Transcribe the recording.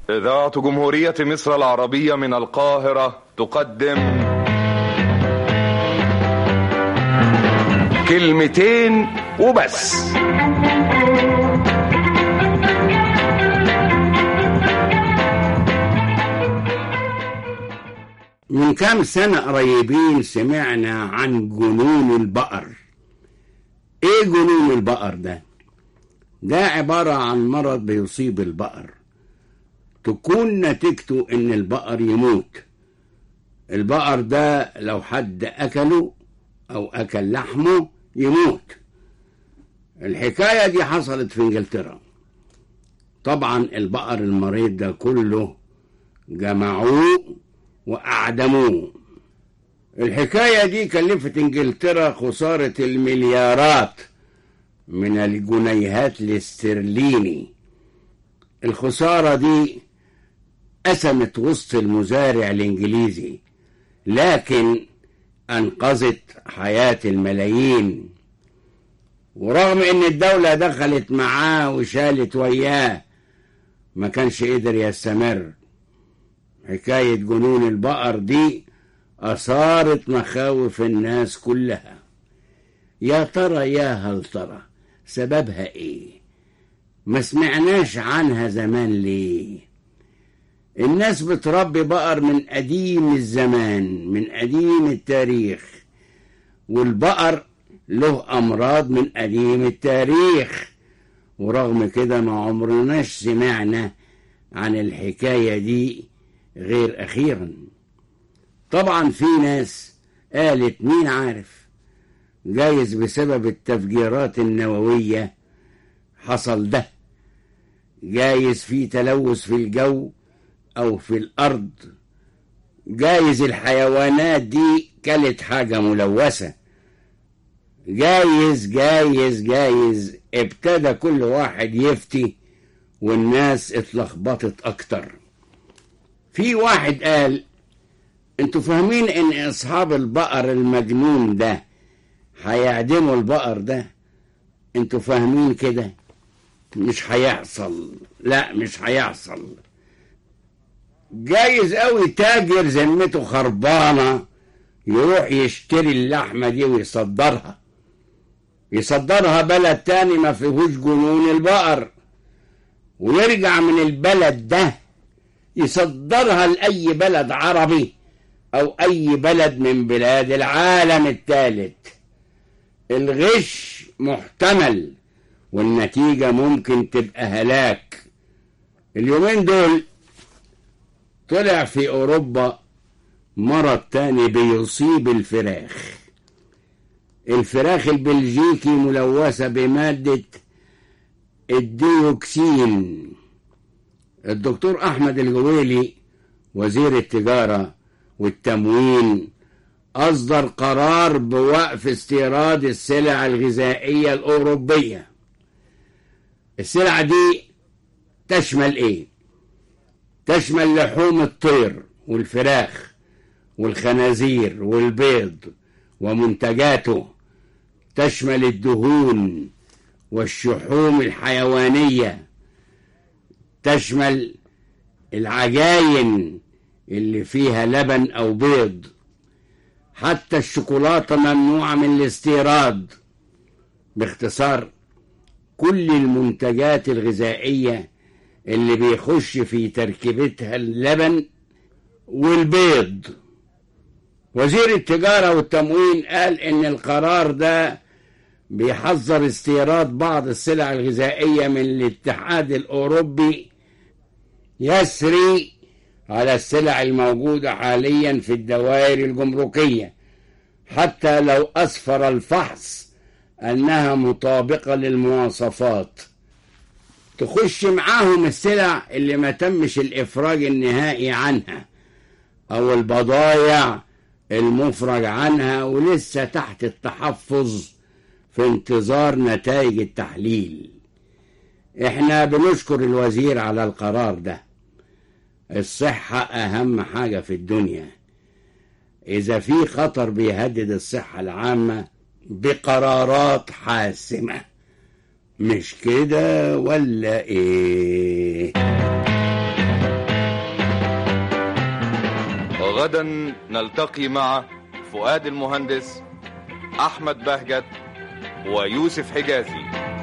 إذاعة جمهورية مصر العربية من القاهرة تقدم كلمتين وبس. من كام سنة قريبين سمعنا عن جنون البقر. ايه جنون البقر ده؟ ده عبارة عن مرض بيصيب البقر، تكون نتيجته ان البقر يموت. البقر ده لو حد اكله او اكل لحمه يموت. الحكاية دي حصلت في انجلترا. طبعا البقر المريض ده كله جمعوه وأعدموه. الحكاية دي كلفت انجلترا خسارة المليارات من الجنيهات الاسترليني. الخسارة دي قسمت وسط المزارع الانجليزي، لكن انقذت حياة الملايين. ورغم ان الدولة دخلت معاه وشالت وياه، ما كانش قدر يستمر. حكاية جنون البقر دي أثارت مخاوف الناس كلها. يا ترى يا هل ترى سببها ايه؟ ما سمعناش عنها زمان ليه؟ الناس بتربي بقر من قديم الزمان، من قديم التاريخ، والبقر له أمراض من قديم التاريخ. ورغم كده ما عمرناش سمعنا عن الحكاية دي غير أخيرا. طبعا في ناس قالت مين عارف، جايز بسبب التفجيرات النووية حصل ده، جايز في تلوث في الجو أو في الأرض، جايز الحيوانات دي كلت حاجة ملوثة، جايز ابتدى كل واحد يفتي والناس اتلخبطت أكتر. في واحد قال انتوا فاهمين ان اصحاب البقر المجنون ده هيعدموا البقر ده؟ انتوا فاهمين كده؟ مش هيحصل، لا مش هيحصل. جايز قوي تاجر ذمته خربانة يروح يشتري اللحمة دي ويصدرها بلد تاني ما فيهوش جنون البقر، ويرجع من البلد ده يصدرها لأي بلد عربي أو أي بلد من بلاد العالم الثالث. الغش محتمل والنتيجة ممكن تبقى هلاك. اليومين دول طلع في أوروبا مرض تاني بيصيب الفراخ البلجيكي ملوثة بمادة الديوكسين. الدكتور أحمد الجويلي وزير التجارة والتموين أصدر قرار بوقف استيراد السلع الغذائية الأوروبية. السلع دي تشمل إيه؟ تشمل لحوم الطير والفراخ والخنازير والبيض ومنتجاته، تشمل الدهون والشحوم الحيوانية، تشمل العجاين اللي فيها لبن أو بيض، حتى الشوكولاتة ممنوعة من الاستيراد. باختصار كل المنتجات الغذائية اللي بيخش في تركيبتها اللبن والبيض. وزير التجارة والتموين قال إن القرار ده بيحظر استيراد بعض السلع الغذائية من الاتحاد الأوروبي يسري على السلع الموجودة حاليا في الدوائر الجمركية، حتى لو أسفر الفحص أنها مطابقة للمواصفات. تخش معاهم السلع اللي ما تمش الإفراج النهائي عنها أو البضائع المفرج عنها ولسه تحت التحفظ في انتظار نتائج التحليل. احنا بنشكر الوزير على القرار ده. الصحة أهم حاجة في الدنيا. إذا في خطر بيهدد الصحة العامة بقرارات حاسمة، مش كده ولا إيه؟ غدا نلتقي مع فؤاد المهندس، أحمد بهجت، ويوسف حجازي.